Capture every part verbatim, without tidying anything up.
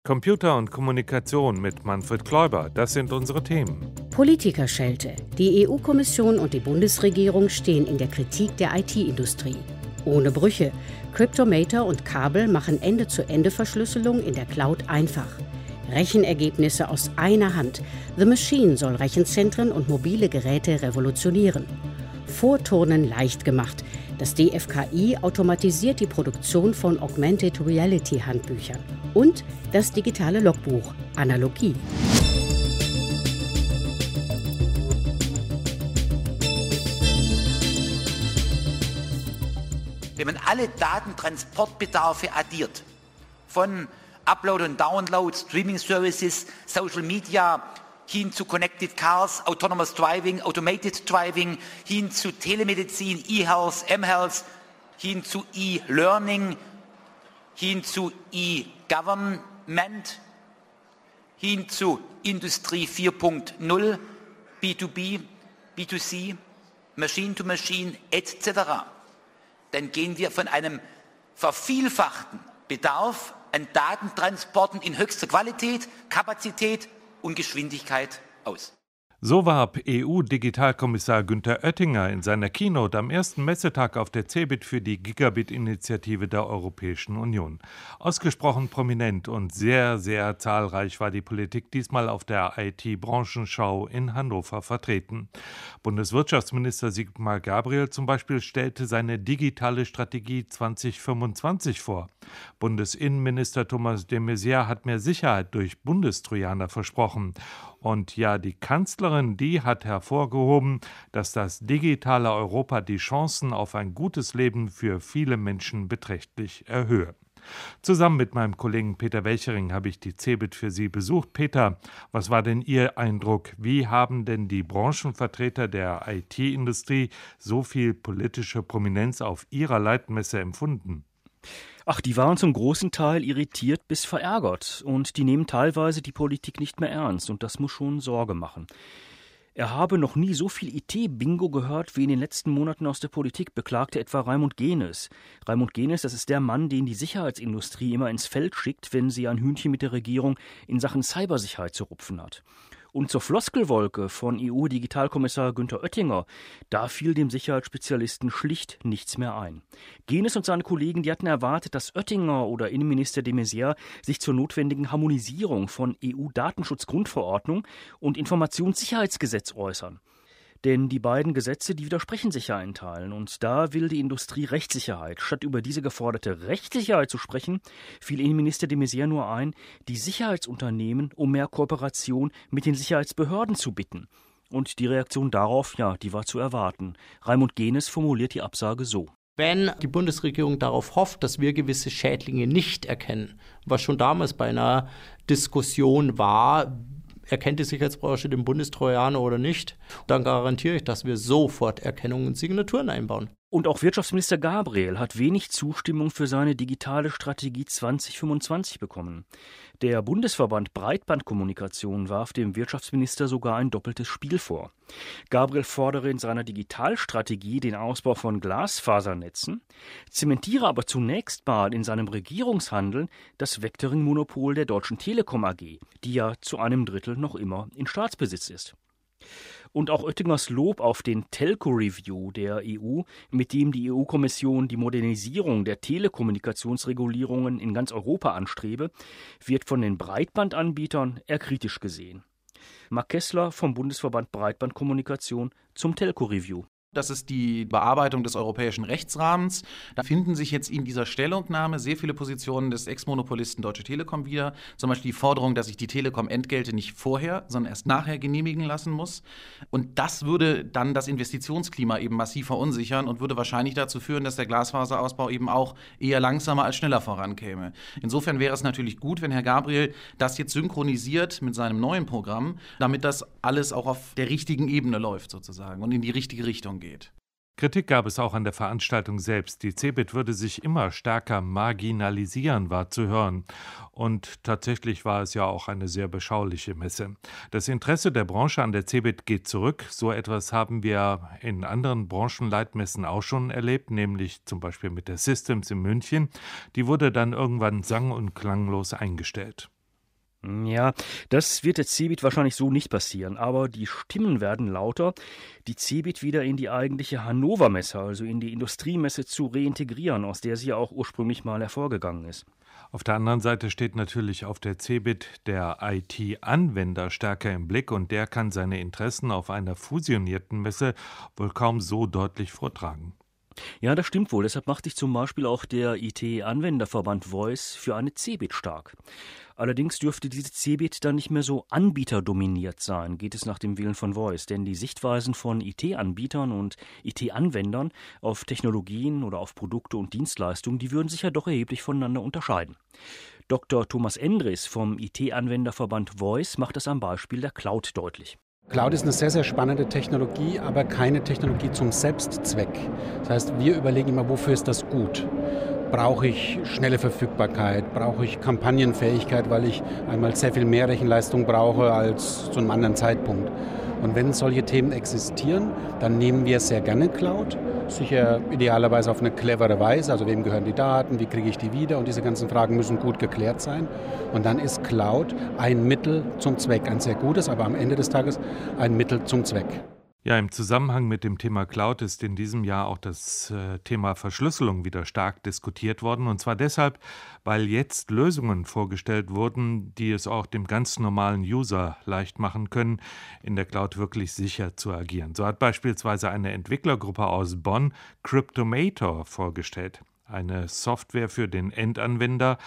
Computer und Kommunikation mit Manfred Kläuber, das sind unsere Themen. Politikerschelte. Die E U-Kommission und die Bundesregierung stehen in der Kritik der I T-Industrie. Ohne Brüche. Cryptomator und Kabel machen Ende-zu-Ende-Verschlüsselung in der Cloud einfach. Rechenergebnisse aus einer Hand. The Machine soll Rechenzentren und mobile Geräte revolutionieren. Vorturnen leicht gemacht. Das D F K I automatisiert die Produktion von Augmented Reality Handbüchern. Und das digitale Logbuch, Analogie. Wenn man alle Datentransportbedarfe addiert, von Upload und Download, Streaming Services, Social Media, hin zu Connected Cars, Autonomous Driving, Automated Driving, hin zu Telemedizin, E-Health, M-Health, hin zu E-Learning, hin zu E-Government, hin zu Industrie vier Punkt null, B zwei B, B zwei C, Machine to Machine et cetera, dann gehen wir von einem vervielfachten Bedarf an Datentransporten in höchster Qualität, Kapazität und Geschwindigkeit aus. So warb E U-Digitalkommissar Günther Oettinger in seiner Keynote am ersten Messetag auf der CeBIT für die Gigabit-Initiative der Europäischen Union. Ausgesprochen prominent und sehr, sehr zahlreich war die Politik diesmal auf der I T-Branchenschau in Hannover vertreten. Bundeswirtschaftsminister Sigmar Gabriel zum Beispiel stellte seine digitale Strategie zwanzig fünfundzwanzig vor. Bundesinnenminister Thomas de Maizière hat mehr Sicherheit durch Bundestrojaner versprochen. Und ja, die Kanzlerin, die hat hervorgehoben, dass das digitale Europa die Chancen auf ein gutes Leben für viele Menschen beträchtlich erhöhe. Zusammen mit meinem Kollegen Peter Welchering habe ich die CeBIT für Sie besucht. Peter, was war denn Ihr Eindruck? Wie haben denn die Branchenvertreter der I T-Industrie so viel politische Prominenz auf ihrer Leitmesse empfunden? Ach, die waren zum großen Teil irritiert bis verärgert und die nehmen teilweise die Politik nicht mehr ernst und das muss schon Sorge machen. Er habe noch nie so viel I T-Bingo gehört wie in den letzten Monaten aus der Politik, beklagte etwa Raimund Gehnes. Raimund Gehnes, das ist der Mann, den die Sicherheitsindustrie immer ins Feld schickt, wenn sie ein Hühnchen mit der Regierung in Sachen Cybersicherheit zu rupfen hat. Und zur Floskelwolke von E U-Digitalkommissar Günther Oettinger, da fiel dem Sicherheitsspezialisten schlicht nichts mehr ein. Gehnes und seine Kollegen, die hatten erwartet, dass Oettinger oder Innenminister de Maizière sich zur notwendigen Harmonisierung von E U-Datenschutzgrundverordnung und Informationssicherheitsgesetz äußern. Denn die beiden Gesetze, die widersprechen sich ja in Teilen. Und da will die Industrie Rechtssicherheit. Statt über diese geforderte Rechtssicherheit zu sprechen, fiel Innenminister de Maizière nur ein, die Sicherheitsunternehmen um mehr Kooperation mit den Sicherheitsbehörden zu bitten. Und die Reaktion darauf, ja, die war zu erwarten. Raimund Gehnes formuliert die Absage so. Wenn die Bundesregierung darauf hofft, dass wir gewisse Schädlinge nicht erkennen, was schon damals bei einer Diskussion war, erkennt die Sicherheitsbranche den Bundestrojaner oder nicht, dann garantiere ich, dass wir sofort Erkennung und Signaturen einbauen. Und auch Wirtschaftsminister Gabriel hat wenig Zustimmung für seine digitale Strategie zwanzig fünfundzwanzig bekommen. Der Bundesverband Breitbandkommunikation warf dem Wirtschaftsminister sogar ein doppeltes Spiel vor. Gabriel fordere in seiner Digitalstrategie den Ausbau von Glasfasernetzen, zementiere aber zunächst mal in seinem Regierungshandeln das Vectoring-Monopol der Deutschen Telekom A G, die ja zu einem Drittel noch immer in Staatsbesitz ist. Und auch Oettingers Lob auf den Telco-Review der E U, mit dem die E U-Kommission die Modernisierung der Telekommunikationsregulierungen in ganz Europa anstrebe, wird von den Breitbandanbietern eher kritisch gesehen. Marc Kessler vom Bundesverband Breitbandkommunikation zum Telco-Review. Das ist die Bearbeitung des europäischen Rechtsrahmens. Da finden sich jetzt in dieser Stellungnahme sehr viele Positionen des Ex-Monopolisten Deutsche Telekom wieder. Zum Beispiel die Forderung, dass sich die Telekom Entgelte nicht vorher, sondern erst nachher genehmigen lassen muss. Und das würde dann das Investitionsklima eben massiv verunsichern und würde wahrscheinlich dazu führen, dass der Glasfaserausbau eben auch eher langsamer als schneller vorankäme. Insofern wäre es natürlich gut, wenn Herr Gabriel das jetzt synchronisiert mit seinem neuen Programm, damit das alles auch auf der richtigen Ebene läuft sozusagen und in die richtige Richtung geht. Kritik gab es auch an der Veranstaltung selbst. Die CeBIT würde sich immer stärker marginalisieren, war zu hören. Und tatsächlich war es ja auch eine sehr beschauliche Messe. Das Interesse der Branche an der CeBIT geht zurück. So etwas haben wir in anderen Branchenleitmessen auch schon erlebt, nämlich zum Beispiel mit der Systems in München. Die wurde dann irgendwann sang- und klanglos eingestellt. Ja, das wird der Cebit wahrscheinlich so nicht passieren, aber die Stimmen werden lauter, die Cebit wieder in die eigentliche Hannover-Messe, also in die Industriemesse zu reintegrieren, aus der sie ja auch ursprünglich mal hervorgegangen ist. Auf der anderen Seite steht natürlich auf der Cebit der I T-Anwender stärker im Blick und der kann seine Interessen auf einer fusionierten Messe wohl kaum so deutlich vortragen. Ja, das stimmt wohl. Deshalb macht sich zum Beispiel auch der I T-Anwenderverband Voice für eine Cebit stark. Allerdings dürfte diese Cebit dann nicht mehr so anbieterdominiert sein, geht es nach dem Willen von Voice. Denn die Sichtweisen von I T-Anbietern und I T-Anwendern auf Technologien oder auf Produkte und Dienstleistungen, die würden sich ja doch erheblich voneinander unterscheiden. Doktor Thomas Endres vom I T-Anwenderverband Voice macht das am Beispiel der Cloud deutlich. Cloud ist eine sehr, sehr spannende Technologie, aber keine Technologie zum Selbstzweck. Das heißt, wir überlegen immer, wofür ist das gut? Brauche ich schnelle Verfügbarkeit? Brauche ich Kampagnenfähigkeit, weil ich einmal sehr viel mehr Rechenleistung brauche als zu einem anderen Zeitpunkt? Und wenn solche Themen existieren, dann nehmen wir sehr gerne Cloud. Sicher idealerweise auf eine clevere Weise, also wem gehören die Daten, wie kriege ich die wieder und diese ganzen Fragen müssen gut geklärt sein. Und dann ist Cloud ein Mittel zum Zweck, ein sehr gutes, aber am Ende des Tages ein Mittel zum Zweck. Ja, im Zusammenhang mit dem Thema Cloud ist in diesem Jahr auch das äh, Thema Verschlüsselung wieder stark diskutiert worden. Und zwar deshalb, weil jetzt Lösungen vorgestellt wurden, die es auch dem ganz normalen User leicht machen können, in der Cloud wirklich sicher zu agieren. So hat beispielsweise eine Entwicklergruppe aus Bonn Cryptomator vorgestellt. Eine Software für den Endanwender,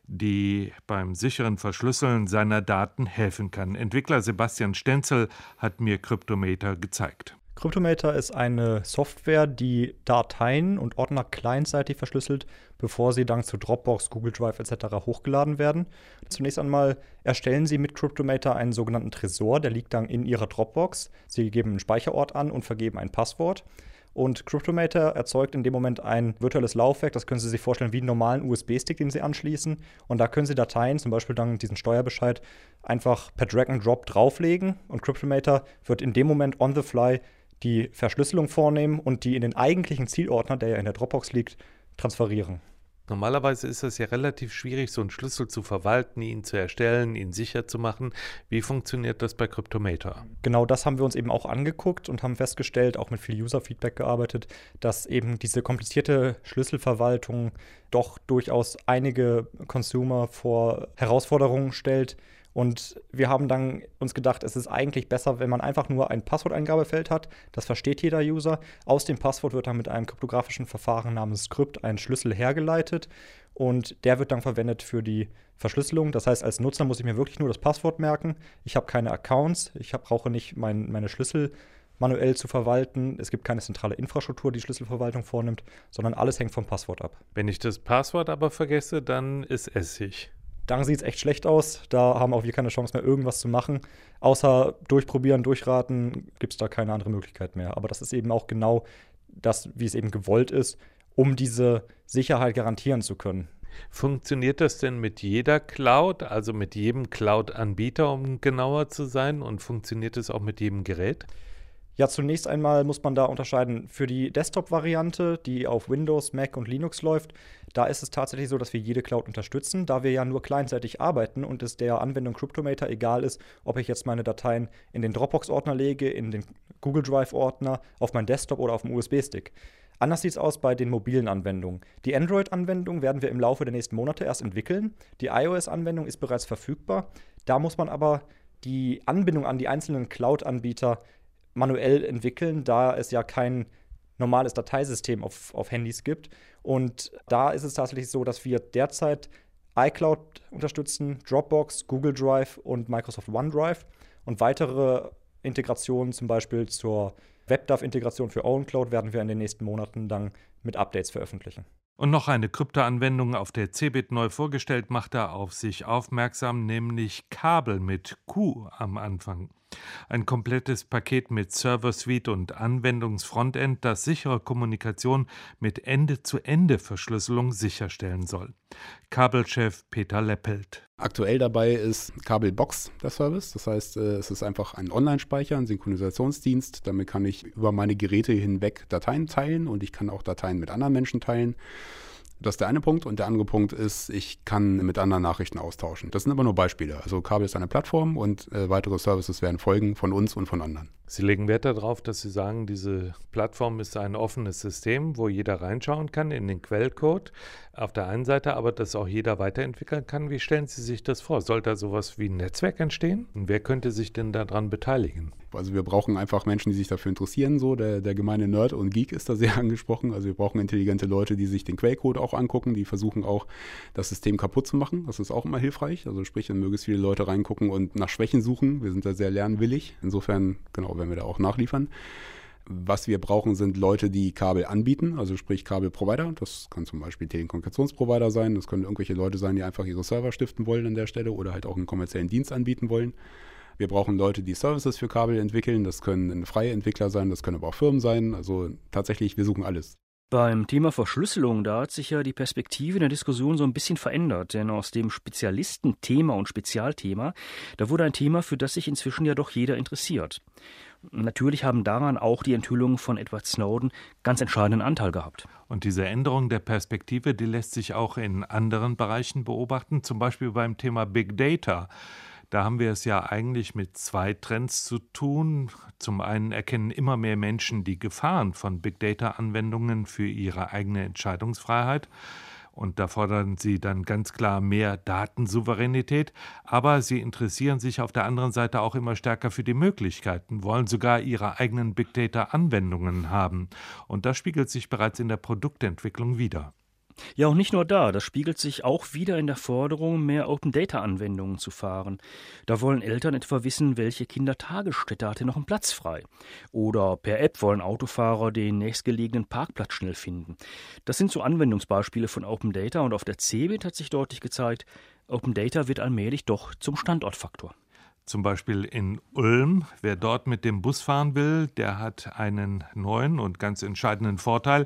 die beim sicheren Verschlüsseln seiner Daten helfen kann. Entwickler Sebastian Stenzel hat mir Cryptomator gezeigt. Cryptomator ist eine Software, die Dateien und Ordner clientseitig verschlüsselt, bevor sie dann zu Dropbox, Google Drive et cetera hochgeladen werden. Zunächst einmal erstellen Sie mit Cryptomator einen sogenannten Tresor, der liegt dann in Ihrer Dropbox. Sie geben einen Speicherort an und vergeben ein Passwort. Und Cryptomator erzeugt in dem Moment ein virtuelles Laufwerk, das können Sie sich vorstellen wie einen normalen U S B-Stick, den Sie anschließen. Und da können Sie Dateien, zum Beispiel dann diesen Steuerbescheid, einfach per Drag and Drop drauflegen. Und Cryptomator wird in dem Moment on the fly die Verschlüsselung vornehmen und die in den eigentlichen Zielordner, der ja in der Dropbox liegt, transferieren. Normalerweise ist es ja relativ schwierig, so einen Schlüssel zu verwalten, ihn zu erstellen, ihn sicher zu machen. Wie funktioniert das bei Cryptomator? Genau das haben wir uns eben auch angeguckt und haben festgestellt, auch mit viel User-Feedback gearbeitet, dass eben diese komplizierte Schlüsselverwaltung doch durchaus einige Consumer vor Herausforderungen stellt. Und wir haben dann uns gedacht, es ist eigentlich besser, wenn man einfach nur ein Passworteingabefeld hat. Das versteht jeder User. Aus dem Passwort wird dann mit einem kryptografischen Verfahren namens Script ein Schlüssel hergeleitet. Und der wird dann verwendet für die Verschlüsselung. Das heißt, als Nutzer muss ich mir wirklich nur das Passwort merken. Ich habe keine Accounts. Ich hab, brauche nicht mein, meine Schlüssel manuell zu verwalten. Es gibt keine zentrale Infrastruktur, die Schlüsselverwaltung vornimmt, sondern alles hängt vom Passwort ab. Wenn ich das Passwort aber vergesse, dann ist Essig. Dann sieht es echt schlecht aus. Da haben auch wir keine Chance mehr, irgendwas zu machen. Außer durchprobieren, durchraten, gibt es da keine andere Möglichkeit mehr. Aber das ist eben auch genau das, wie es eben gewollt ist, um diese Sicherheit garantieren zu können. Funktioniert das denn mit jeder Cloud, also mit jedem Cloud-Anbieter, um genauer zu sein? Und funktioniert es auch mit jedem Gerät? Ja, zunächst einmal muss man da unterscheiden. Für die Desktop-Variante, die auf Windows, Mac und Linux läuft, da ist es tatsächlich so, dass wir jede Cloud unterstützen, da wir ja nur clientseitig arbeiten und es der Anwendung Cryptomator egal ist, ob ich jetzt meine Dateien in den Dropbox-Ordner lege, in den Google Drive-Ordner, auf meinen Desktop oder auf dem U S B-Stick. Anders sieht es aus bei den mobilen Anwendungen. Die Android-Anwendung werden wir im Laufe der nächsten Monate erst entwickeln. Die iOS-Anwendung ist bereits verfügbar. Da muss man aber die Anbindung an die einzelnen Cloud-Anbieter manuell entwickeln, da es ja kein normales Dateisystem auf, auf Handys gibt. Und da ist es tatsächlich so, dass wir derzeit iCloud unterstützen, Dropbox, Google Drive und Microsoft OneDrive und weitere Integrationen, zum Beispiel zur WebDAV-Integration für OwnCloud, werden wir in den nächsten Monaten dann mit Updates veröffentlichen. Und noch eine Kryptoanwendung auf der Cebit neu vorgestellt, macht er auf sich aufmerksam, nämlich Kabel mit Q am Anfang. Ein komplettes Paket mit Server-Suite und Anwendungsfrontend, das sichere Kommunikation mit Ende-zu-Ende-Verschlüsselung sicherstellen soll. Kabelchef Peter Leppelt. Aktuell dabei ist Kabelbox der Service. Das heißt, es ist einfach ein Online-Speicher, ein Synchronisationsdienst. Damit kann ich über meine Geräte hinweg Dateien teilen und ich kann auch Dateien mit anderen Menschen teilen. Das ist der eine Punkt. Und der andere Punkt ist, ich kann mit anderen Nachrichten austauschen. Das sind aber nur Beispiele. Also Kabel ist eine Plattform und äh, weitere Services werden folgen von uns und von anderen. Sie legen Wert darauf, dass Sie sagen, diese Plattform ist ein offenes System, wo jeder reinschauen kann in den Quellcode auf der einen Seite, aber dass auch jeder weiterentwickeln kann. Wie stellen Sie sich das vor? Soll da sowas wie ein Netzwerk entstehen? Und wer könnte sich denn daran beteiligen? Also wir brauchen einfach Menschen, die sich dafür interessieren. So der, der gemeine Nerd und Geek ist da sehr angesprochen. Also wir brauchen intelligente Leute, die sich den Quellcode auch angucken, die versuchen auch, das System kaputt zu machen. Das ist auch immer hilfreich. Also sprich, dann möglichst viele Leute reingucken und nach Schwächen suchen. Wir sind da sehr lernwillig. Insofern, genau, werden wir da auch nachliefern. Was wir brauchen, sind Leute, die Kabel anbieten, also sprich Kabelprovider. Das kann zum Beispiel Telekommunikationsprovider sein. Das können irgendwelche Leute sein, die einfach ihre Server stiften wollen an der Stelle oder halt auch einen kommerziellen Dienst anbieten wollen. Wir brauchen Leute, die Services für Kabel entwickeln. Das können freie Entwickler sein, das können aber auch Firmen sein. Also tatsächlich, wir suchen alles. Beim Thema Verschlüsselung, da hat sich ja die Perspektive in der Diskussion so ein bisschen verändert, denn aus dem Spezialistenthema und Spezialthema, da wurde ein Thema, für das sich inzwischen ja doch jeder interessiert. Natürlich haben daran auch die Enthüllungen von Edward Snowden ganz entscheidenden Anteil gehabt. Und diese Änderung der Perspektive, die lässt sich auch in anderen Bereichen beobachten, zum Beispiel beim Thema Big Data. Da haben wir es ja eigentlich mit zwei Trends zu tun. Zum einen erkennen immer mehr Menschen die Gefahren von Big-Data-Anwendungen für ihre eigene Entscheidungsfreiheit. Und da fordern sie dann ganz klar mehr Datensouveränität. Aber sie interessieren sich auf der anderen Seite auch immer stärker für die Möglichkeiten, wollen sogar ihre eigenen Big-Data-Anwendungen haben. Und das spiegelt sich bereits in der Produktentwicklung wider. Ja, und nicht nur da, das spiegelt sich auch wieder in der Forderung, mehr Open-Data-Anwendungen zu fahren. Da wollen Eltern etwa wissen, welche Kindertagesstätte hat denn noch einen Platz frei. Oder per App wollen Autofahrer den nächstgelegenen Parkplatz schnell finden. Das sind so Anwendungsbeispiele von Open Data und auf der C eBIT hat sich deutlich gezeigt, Open Data wird allmählich doch zum Standortfaktor. Zum Beispiel in Ulm. Wer dort mit dem Bus fahren will, der hat einen neuen und ganz entscheidenden Vorteil.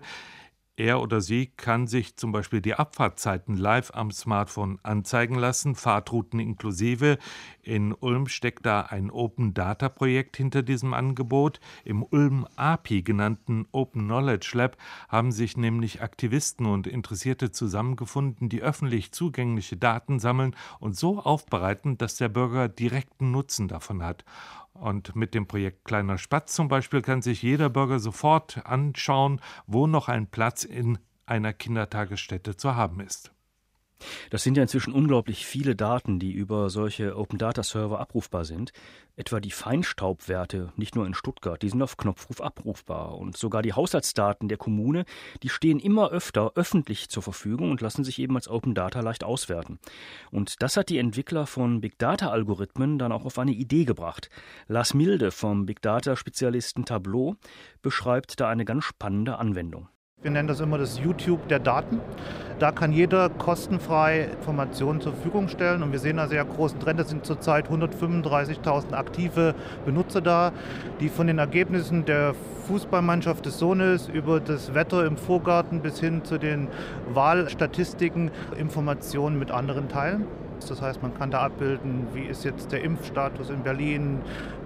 Er oder sie kann sich zum Beispiel die Abfahrtzeiten live am Smartphone anzeigen lassen, Fahrtrouten inklusive. In Ulm steckt da ein Open-Data-Projekt hinter diesem Angebot. Im Ulm-A P I genannten Open Knowledge Lab haben sich nämlich Aktivisten und Interessierte zusammengefunden, die öffentlich zugängliche Daten sammeln und so aufbereiten, dass der Bürger direkten Nutzen davon hat. Und mit dem Projekt Kleiner Spatz zum Beispiel kann sich jeder Bürger sofort anschauen, wo noch ein Platz in einer Kindertagesstätte zu haben ist. Das sind ja inzwischen unglaublich viele Daten, die über solche Open-Data-Server abrufbar sind. Etwa die Feinstaubwerte, nicht nur in Stuttgart, die sind auf Knopfruf abrufbar. Und sogar die Haushaltsdaten der Kommune, die stehen immer öfter öffentlich zur Verfügung und lassen sich eben als Open-Data leicht auswerten. Und das hat die Entwickler von Big-Data-Algorithmen dann auch auf eine Idee gebracht. Lars Milde vom Big-Data-Spezialisten Tableau beschreibt da eine ganz spannende Anwendung. Wir nennen das immer das YouTube der Daten. Da kann jeder kostenfrei Informationen zur Verfügung stellen und wir sehen einen sehr großen Trend. Es sind zurzeit hundertfünfunddreißigtausend aktive Benutzer da, die von den Ergebnissen der Fußballmannschaft des Sohnes über das Wetter im Vorgarten bis hin zu den Wahlstatistiken Informationen mit anderen teilen. Das heißt, man kann da abbilden, wie ist jetzt der Impfstatus in Berlin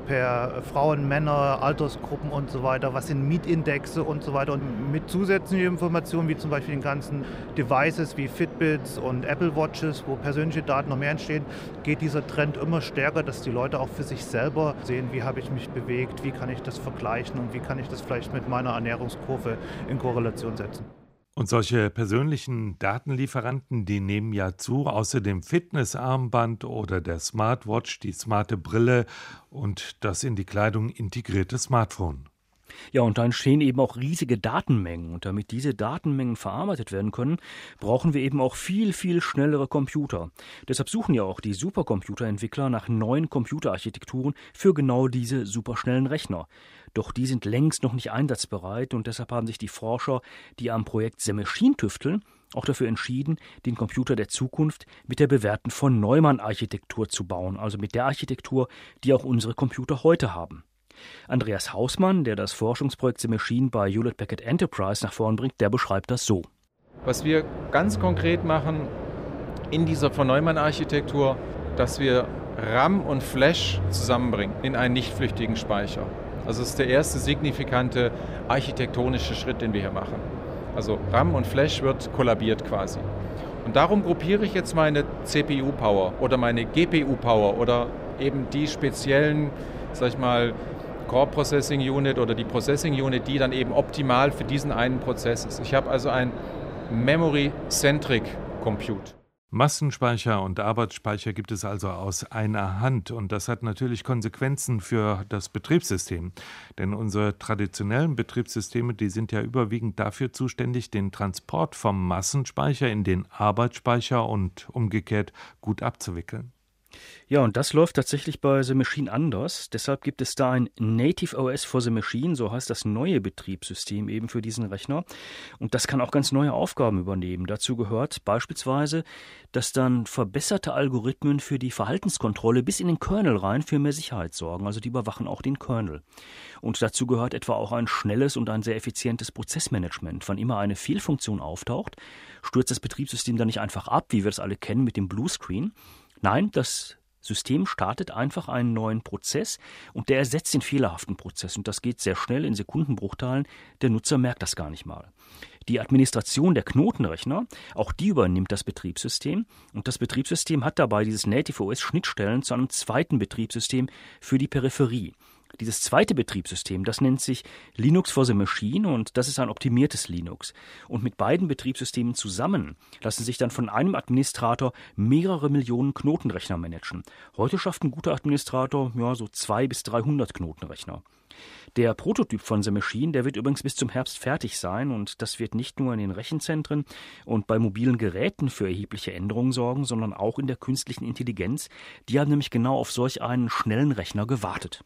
per Frauen, Männer, Altersgruppen und so weiter, was sind Mietindexe und so weiter. Und mit zusätzlichen Informationen, wie zum Beispiel den ganzen Devices wie Fitbits und Apple Watches, wo persönliche Daten noch mehr entstehen, geht dieser Trend immer stärker, dass die Leute auch für sich selber sehen, wie habe ich mich bewegt, wie kann ich das vergleichen und wie kann ich das vielleicht mit meiner Ernährungskurve in Korrelation setzen. Und solche persönlichen Datenlieferanten, die nehmen ja zu, außer dem Fitnessarmband oder der Smartwatch, die smarte Brille und das in die Kleidung integrierte Smartphone. Ja, und da entstehen eben auch riesige Datenmengen. Und damit diese Datenmengen verarbeitet werden können, brauchen wir eben auch viel, viel schnellere Computer. Deshalb suchen ja auch die Supercomputerentwickler nach neuen Computerarchitekturen für genau diese superschnellen Rechner. Doch die sind längst noch nicht einsatzbereit und deshalb haben sich die Forscher, die am Projekt The Machine tüfteln, auch dafür entschieden, den Computer der Zukunft mit der bewährten von Neumann-Architektur zu bauen, also mit der Architektur, die auch unsere Computer heute haben. Andreas Hausmann, der das Forschungsprojekt The Machine bei Hewlett Packard Enterprise nach vorn bringt, der beschreibt das so. Was wir ganz konkret machen in dieser von Neumann-Architektur, dass wir RAM und Flash zusammenbringen in einen nicht flüchtigen Speicher. Also das ist der erste signifikante architektonische Schritt, den wir hier machen. Also RAM und Flash wird kollabiert quasi. Und darum gruppiere ich jetzt meine C P U-Power oder meine G P U-Power oder eben die speziellen, sag ich mal, Core Processing Unit oder die Processing Unit, die dann eben optimal für diesen einen Prozess ist. Ich habe also ein Memory-Centric Compute. Massenspeicher und Arbeitsspeicher gibt es also aus einer Hand und das hat natürlich Konsequenzen für das Betriebssystem. Denn unsere traditionellen Betriebssysteme, die sind ja überwiegend dafür zuständig, den Transport vom Massenspeicher in den Arbeitsspeicher und umgekehrt gut abzuwickeln. Ja, und das läuft tatsächlich bei The Machine anders. Deshalb gibt es da ein Native O S for the Machine, so heißt das neue Betriebssystem eben für diesen Rechner. Und das kann auch ganz neue Aufgaben übernehmen. Dazu gehört beispielsweise, dass dann verbesserte Algorithmen für die Verhaltenskontrolle bis in den Kernel rein für mehr Sicherheit sorgen. Also die überwachen auch den Kernel. Und dazu gehört etwa auch ein schnelles und ein sehr effizientes Prozessmanagement. Wann immer eine Fehlfunktion auftaucht, stürzt das Betriebssystem dann nicht einfach ab, wie wir das alle kennen mit dem Bluescreen. Nein, das System startet einfach einen neuen Prozess und der ersetzt den fehlerhaften Prozess. Und das geht sehr schnell in Sekundenbruchteilen. Der Nutzer merkt das gar nicht mal. Die Administration der Knotenrechner, auch die übernimmt das Betriebssystem. Und das Betriebssystem hat dabei dieses Native O S Schnittstellen zu einem zweiten Betriebssystem für die Peripherie. Dieses zweite Betriebssystem, das nennt sich Linux for the Machine und das ist ein optimiertes Linux. Und mit beiden Betriebssystemen zusammen lassen sich dann von einem Administrator mehrere Millionen Knotenrechner managen. Heute schafft ein guter Administrator ja so zweihundert bis dreihundert Knotenrechner. Der Prototyp von The Machine, der wird übrigens bis zum Herbst fertig sein und das wird nicht nur in den Rechenzentren und bei mobilen Geräten für erhebliche Änderungen sorgen, sondern auch in der künstlichen Intelligenz. Die haben nämlich genau auf solch einen schnellen Rechner gewartet.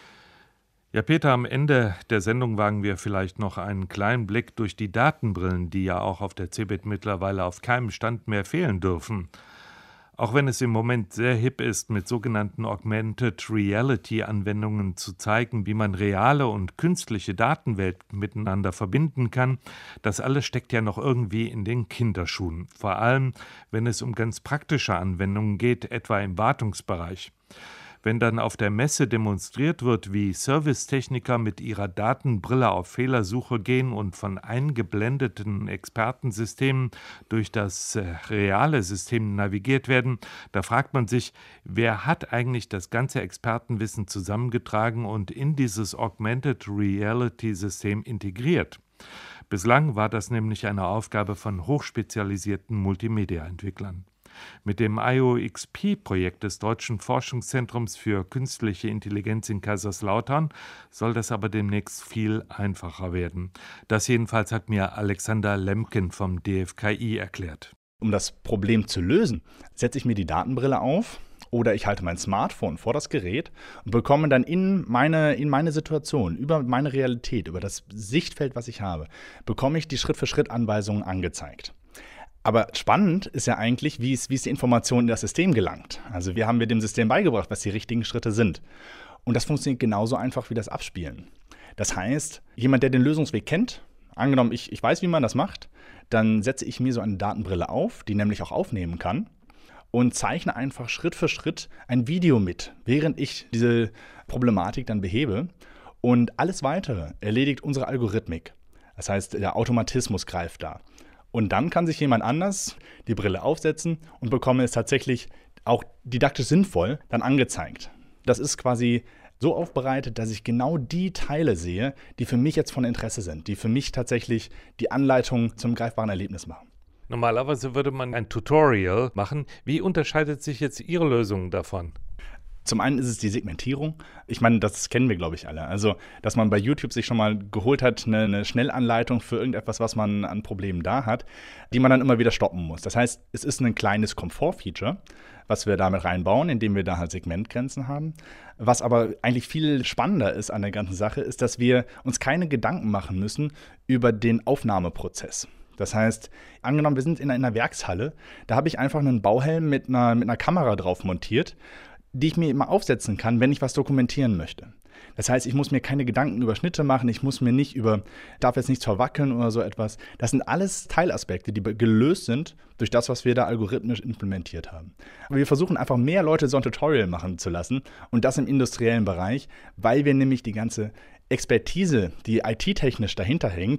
Ja, Peter, am Ende der Sendung wagen wir vielleicht noch einen kleinen Blick durch die Datenbrillen, die ja auch auf der CeBIT mittlerweile auf keinem Stand mehr fehlen dürfen. Auch wenn es im Moment sehr hip ist, mit sogenannten Augmented Reality-Anwendungen zu zeigen, wie man reale und künstliche Datenwelt miteinander verbinden kann, das alles steckt ja noch irgendwie in den Kinderschuhen. Vor allem, wenn es um ganz praktische Anwendungen geht, etwa im Wartungsbereich. Wenn dann auf der Messe demonstriert wird, wie Servicetechniker mit ihrer Datenbrille auf Fehlersuche gehen und von eingeblendeten Expertensystemen durch das äh, reale System navigiert werden, da fragt man sich, wer hat eigentlich das ganze Expertenwissen zusammengetragen und in dieses Augmented Reality System integriert? Bislang war das nämlich eine Aufgabe von hochspezialisierten Multimedia-Entwicklern. Mit dem I O X P-Projekt des Deutschen Forschungszentrums für künstliche Intelligenz in Kaiserslautern soll das aber demnächst viel einfacher werden. Das jedenfalls hat mir Alexander Lemken vom D F K I erklärt. Um das Problem zu lösen, setze ich mir die Datenbrille auf oder ich halte mein Smartphone vor das Gerät und bekomme dann in meine, in meine Situation, über meine Realität, über das Sichtfeld, was ich habe, bekomme ich die Schritt-für-Schritt-Anweisungen angezeigt. Aber spannend ist ja eigentlich, wie es, wie es die Information in das System gelangt. Also wir haben wir dem System beigebracht, was die richtigen Schritte sind. Und das funktioniert genauso einfach wie das Abspielen. Das heißt, jemand, der den Lösungsweg kennt, angenommen, ich, ich weiß, wie man das macht, dann setze ich mir so eine Datenbrille auf, die nämlich auch aufnehmen kann und zeichne einfach Schritt für Schritt ein Video mit, während ich diese Problematik dann behebe. Und alles Weitere erledigt unsere Algorithmik. Das heißt, der Automatismus greift da. Und dann kann sich jemand anders die Brille aufsetzen und bekomme es tatsächlich auch didaktisch sinnvoll dann angezeigt. Das ist quasi so aufbereitet, dass ich genau die Teile sehe, die für mich jetzt von Interesse sind, die für mich tatsächlich die Anleitung zum greifbaren Erlebnis machen. Normalerweise würde man ein Tutorial machen. Wie unterscheidet sich jetzt Ihre Lösung davon? Zum einen ist es die Segmentierung. Ich meine, das kennen wir, glaube ich, alle. Also, dass man bei YouTube sich schon mal geholt hat, eine, eine Schnellanleitung für irgendetwas, was man an Problemen da hat, die man dann immer wieder stoppen muss. Das heißt, es ist ein kleines Komfort-Feature, was wir damit reinbauen, indem wir da halt Segmentgrenzen haben. Was aber eigentlich viel spannender ist an der ganzen Sache, ist, dass wir uns keine Gedanken machen müssen über den Aufnahmeprozess. Das heißt, angenommen, wir sind in einer Werkshalle, da habe ich einfach einen Bauhelm mit einer, mit einer Kamera drauf montiert, die ich mir immer aufsetzen kann, wenn ich was dokumentieren möchte. Das heißt, ich muss mir keine Gedanken über Schnitte machen, ich muss mir nicht über, darf jetzt nichts verwackeln oder so etwas. Das sind alles Teilaspekte, die gelöst sind durch das, was wir da algorithmisch implementiert haben. Aber wir versuchen einfach mehr Leute so ein Tutorial machen zu lassen und das im industriellen Bereich, weil wir nämlich die ganze Expertise, die I T-technisch dahinter hängt,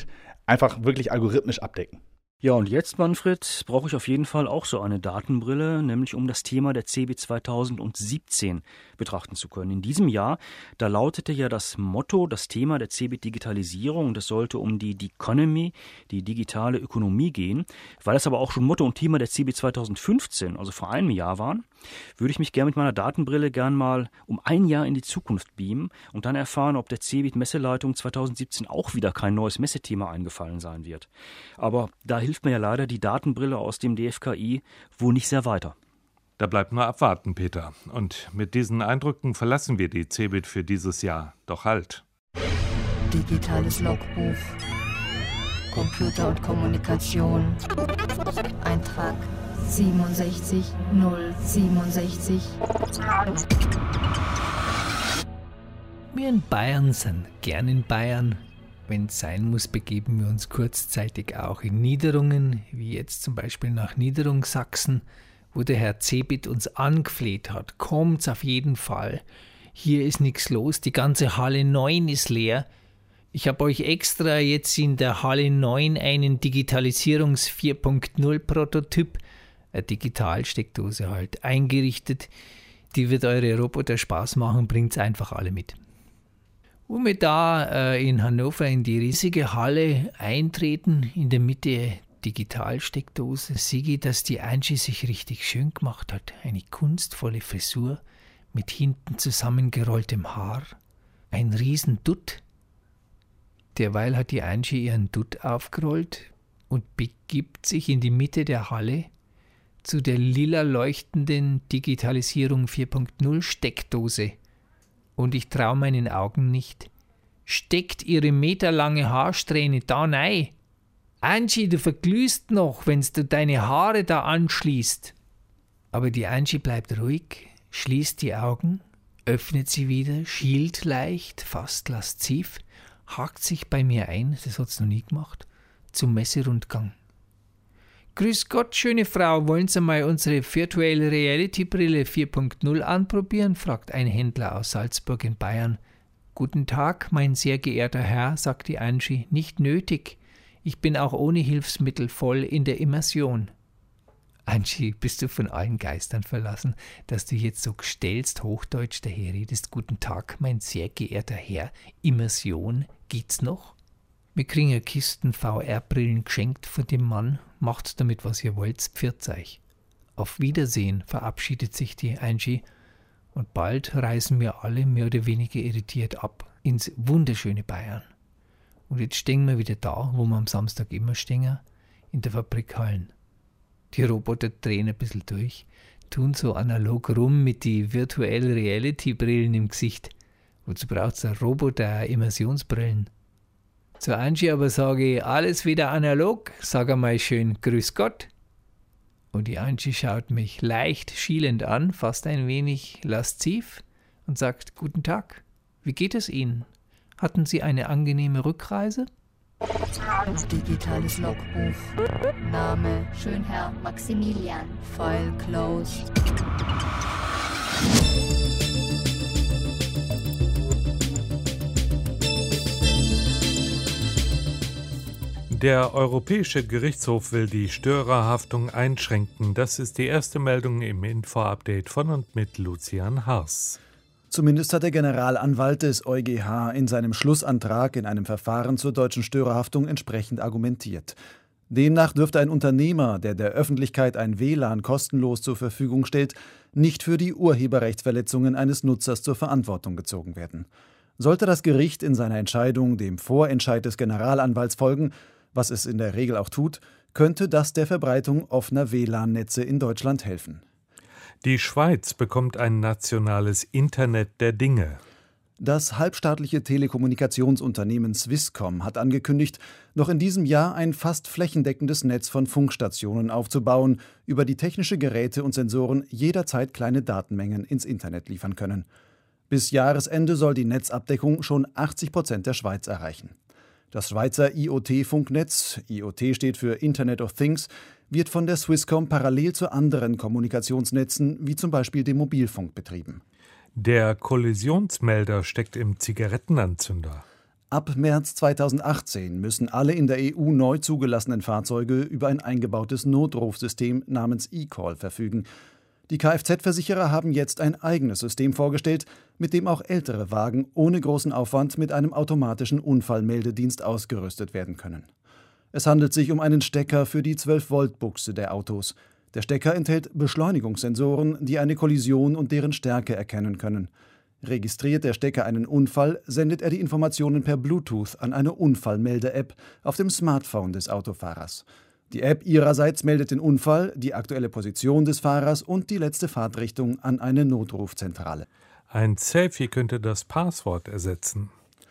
einfach wirklich algorithmisch abdecken. Ja, und jetzt, Manfred, brauche ich auf jeden Fall auch so eine Datenbrille, nämlich um das Thema der CeBIT zweitausendsiebzehn betrachten zu können. In diesem Jahr, da lautete ja das Motto, das Thema der CeBIT Digitalisierung, und es sollte um die Deconomy, die digitale Ökonomie gehen. Weil das aber auch schon Motto und Thema der CeBIT zweitausendfünfzehn, also vor einem Jahr waren, würde ich mich gerne mit meiner Datenbrille gern mal um ein Jahr in die Zukunft beamen und dann erfahren, ob der CeBIT-Messeleitung zweitausendsiebzehn auch wieder kein neues Messethema eingefallen sein wird. Aber da hilft mir ja leider die Datenbrille aus dem D F K I wohl nicht sehr weiter. Da bleibt nur abwarten, Peter. Und mit diesen Eindrücken verlassen wir die CeBIT für dieses Jahr. Doch halt. Digitales Logbuch. Computer und Kommunikation. Eintrag siebenundsechzig null siebenundsechzig. Wir in Bayern sind gern in Bayern. Wenn es sein muss, begeben wir uns kurzzeitig auch in Niederungen, wie jetzt zum Beispiel nach Niederungssachsen, wo der Herr CeBIT uns angefleht hat. Kommt's auf jeden Fall. Hier ist nichts los, die ganze Halle neun ist leer. Ich habe euch extra jetzt in der Halle neun einen Digitalisierungs vier Punkt null Prototyp, eine Digitalsteckdose halt, eingerichtet. Die wird eure Roboter Spaß machen, bringt's einfach alle mit. Wo wir da äh, in Hannover in die riesige Halle eintreten, in der Mitte Digitalsteckdose, sehe ich, dass die Angie sich richtig schön gemacht hat. Eine kunstvolle Frisur mit hinten zusammengerolltem Haar, ein riesen Dutt. Derweil hat die Angie ihren Dutt aufgerollt und begibt sich in die Mitte der Halle zu der lila leuchtenden Digitalisierung vier Punkt null Steckdose. Und ich traue meinen Augen nicht. Steckt ihre meterlange Haarsträhne da rein. Angie, du verglühst noch, wenn du deine Haare da anschließt. Aber die Angie bleibt ruhig, schließt die Augen, öffnet sie wieder, schielt leicht, fast lasziv, hakt sich bei mir ein, das hat's noch nie gemacht, zum Messerundgang. Grüß Gott, schöne Frau, wollen Sie mal unsere Virtual Reality Brille vier Punkt null anprobieren? Fragt ein Händler aus Salzburg in Bayern. Guten Tag, mein sehr geehrter Herr, sagt die Angie, nicht nötig. Ich bin auch ohne Hilfsmittel voll in der Immersion. Angie, bist du von allen Geistern verlassen, dass du jetzt so gestellst Hochdeutsch daherredest? Guten Tag, mein sehr geehrter Herr, Immersion, geht's noch? Wir kriegen ja Kisten V R-Brillen geschenkt von dem Mann. Macht damit, was ihr wollt, pfiat euch. Auf Wiedersehen verabschiedet sich die Angie und bald reisen wir alle mehr oder weniger irritiert ab ins wunderschöne Bayern. Und jetzt stehen wir wieder da, wo wir am Samstag immer stehen, in der Fabrikhallen. Die Roboter drehen ein bisschen durch, tun so analog rum mit die Virtual Reality Brillen im Gesicht. Wozu braucht's ein Roboter Immersionsbrillen? Zu Angie aber sage ich, alles wieder analog, sag einmal schön Grüß Gott. Und die Angie schaut mich leicht schielend an, fast ein wenig lasziv und sagt, guten Tag, wie geht es Ihnen? Hatten Sie eine angenehme Rückreise? Digitales Logbuch. Name Schönherr Maximilian. File closed. Der Europäische Gerichtshof will die Störerhaftung einschränken. Das ist die erste Meldung im Info-Update von und mit Lucian Haas. Zumindest hat der Generalanwalt des EuGH in seinem Schlussantrag in einem Verfahren zur deutschen Störerhaftung entsprechend argumentiert. Demnach dürfte ein Unternehmer, der der Öffentlichkeit ein W L A N kostenlos zur Verfügung stellt, nicht für die Urheberrechtsverletzungen eines Nutzers zur Verantwortung gezogen werden. Sollte das Gericht in seiner Entscheidung dem Vorentscheid des Generalanwalts folgen, was es in der Regel auch tut, könnte das der Verbreitung offener W L A N-Netze in Deutschland helfen. Die Schweiz bekommt ein nationales Internet der Dinge. Das halbstaatliche Telekommunikationsunternehmen Swisscom hat angekündigt, noch in diesem Jahr ein fast flächendeckendes Netz von Funkstationen aufzubauen, über die technische Geräte und Sensoren jederzeit kleine Datenmengen ins Internet liefern können. Bis Jahresende soll die Netzabdeckung schon achtzig Prozent der Schweiz erreichen. Das Schweizer I O T-Funknetz, I O T steht für Internet of Things, wird von der Swisscom parallel zu anderen Kommunikationsnetzen, wie zum Beispiel dem Mobilfunk, betrieben. Der Kollisionsmelder steckt im Zigarettenanzünder. Ab März zweitausendachtzehn müssen alle in der E U neu zugelassenen Fahrzeuge über ein eingebautes Notrufsystem namens eCall verfügen. Die Kfz-Versicherer haben jetzt ein eigenes System vorgestellt, mit dem auch ältere Wagen ohne großen Aufwand mit einem automatischen Unfallmeldedienst ausgerüstet werden können. Es handelt sich um einen Stecker für die zwölf Volt Buchse der Autos. Der Stecker enthält Beschleunigungssensoren, die eine Kollision und deren Stärke erkennen können. Registriert der Stecker einen Unfall, sendet er die Informationen per Bluetooth an eine Unfallmelde-App auf dem Smartphone des Autofahrers. Die App ihrerseits meldet den Unfall, die aktuelle Position des Fahrers und die letzte Fahrtrichtung an eine Notrufzentrale. Ein Selfie könnte das Passwort ersetzen.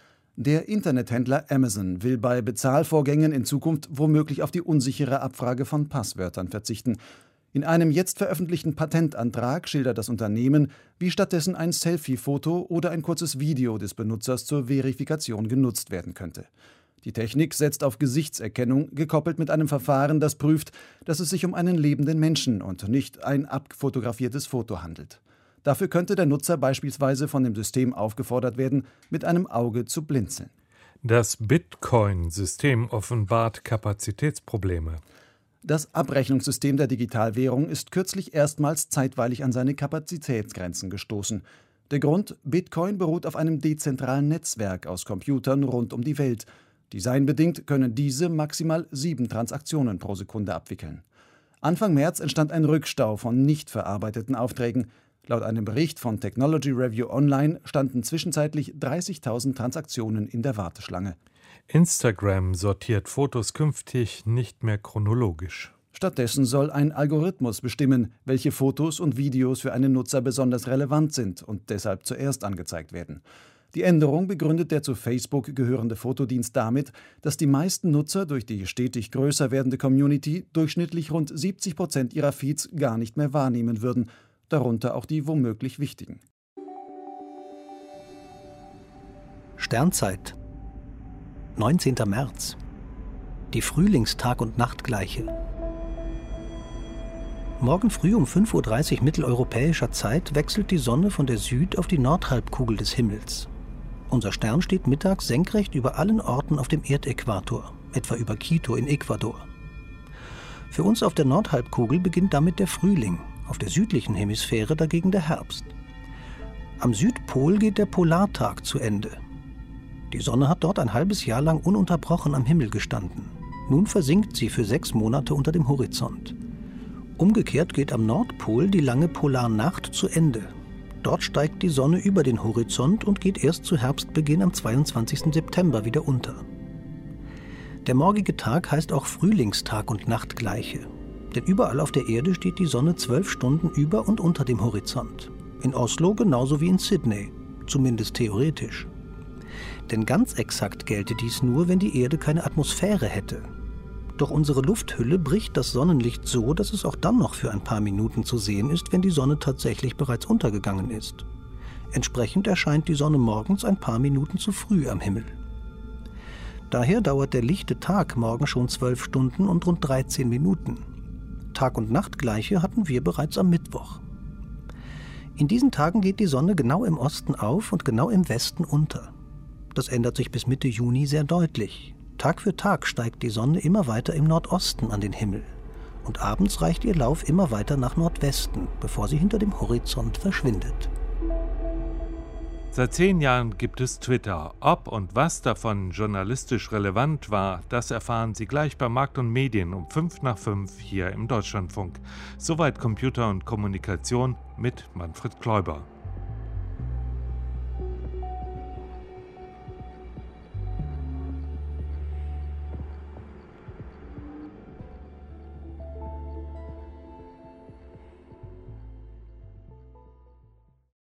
Der Internethändler Amazon will bei Bezahlvorgängen in Zukunft womöglich auf die unsichere Abfrage von Passwörtern verzichten. In einem jetzt veröffentlichten Patentantrag schildert das Unternehmen, wie stattdessen ein Selfie-Foto oder ein kurzes Video des Benutzers zur Verifikation genutzt werden könnte. Die Technik setzt auf Gesichtserkennung, gekoppelt mit einem Verfahren, das prüft, dass es sich um einen lebenden Menschen und nicht ein abfotografiertes Foto handelt. Dafür könnte der Nutzer beispielsweise von dem System aufgefordert werden, mit einem Auge zu blinzeln. Das Bitcoin-System offenbart Kapazitätsprobleme. Das Abrechnungssystem der Digitalwährung ist kürzlich erstmals zeitweilig an seine Kapazitätsgrenzen gestoßen. Der Grund: Bitcoin beruht auf einem dezentralen Netzwerk aus Computern rund um die Welt. Designbedingt können diese maximal sieben Transaktionen pro Sekunde abwickeln. Anfang März entstand ein Rückstau von nicht verarbeiteten Aufträgen. Laut einem Bericht von Technology Review Online standen zwischenzeitlich dreißigtausend Transaktionen in der Warteschlange. Instagram sortiert Fotos künftig nicht mehr chronologisch. Stattdessen soll ein Algorithmus bestimmen, welche Fotos und Videos für einen Nutzer besonders relevant sind und deshalb zuerst angezeigt werden. Die Änderung begründet der zu Facebook gehörende Fotodienst damit, dass die meisten Nutzer durch die stetig größer werdende Community durchschnittlich rund siebzig Prozent ihrer Feeds gar nicht mehr wahrnehmen würden, darunter auch die womöglich wichtigen. Sternzeit, neunzehnter März. Die Frühlingstag- und Nachtgleiche. Morgen früh um fünf Uhr dreißig mitteleuropäischer Zeit wechselt die Sonne von der Süd- auf die Nordhalbkugel des Himmels. Unser Stern steht mittags senkrecht über allen Orten auf dem Erdäquator, etwa über Quito in Ecuador. Für uns auf der Nordhalbkugel beginnt damit der Frühling, auf der südlichen Hemisphäre dagegen der Herbst. Am Südpol geht der Polartag zu Ende. Die Sonne hat dort ein halbes Jahr lang ununterbrochen am Himmel gestanden. Nun versinkt sie für sechs Monate unter dem Horizont. Umgekehrt geht am Nordpol die lange Polarnacht zu Ende. Dort steigt die Sonne über den Horizont und geht erst zu Herbstbeginn am zweiundzwanzigsten September wieder unter. Der morgige Tag heißt auch Frühlingstag und Nachtgleiche. Denn überall auf der Erde steht die Sonne zwölf Stunden über und unter dem Horizont. In Oslo genauso wie in Sydney, zumindest theoretisch. Denn ganz exakt gelte dies nur, wenn die Erde keine Atmosphäre hätte. Doch unsere Lufthülle bricht das Sonnenlicht so, dass es auch dann noch für ein paar Minuten zu sehen ist, wenn die Sonne tatsächlich bereits untergegangen ist. Entsprechend erscheint die Sonne morgens ein paar Minuten zu früh am Himmel. Daher dauert der lichte Tag morgen schon zwölf Stunden und rund dreizehn Minuten. Tag- und Nachtgleiche hatten wir bereits am Mittwoch. In diesen Tagen geht die Sonne genau im Osten auf und genau im Westen unter. Das ändert sich bis Mitte Juni sehr deutlich. Tag für Tag steigt die Sonne immer weiter im Nordosten an den Himmel. Und abends reicht ihr Lauf immer weiter nach Nordwesten, bevor sie hinter dem Horizont verschwindet. Seit zehn Jahren gibt es Twitter. Ob und was davon journalistisch relevant war, das erfahren Sie gleich bei Markt und Medien um fünf nach fünf hier im Deutschlandfunk. Soweit Computer und Kommunikation mit Manfred Kläuber.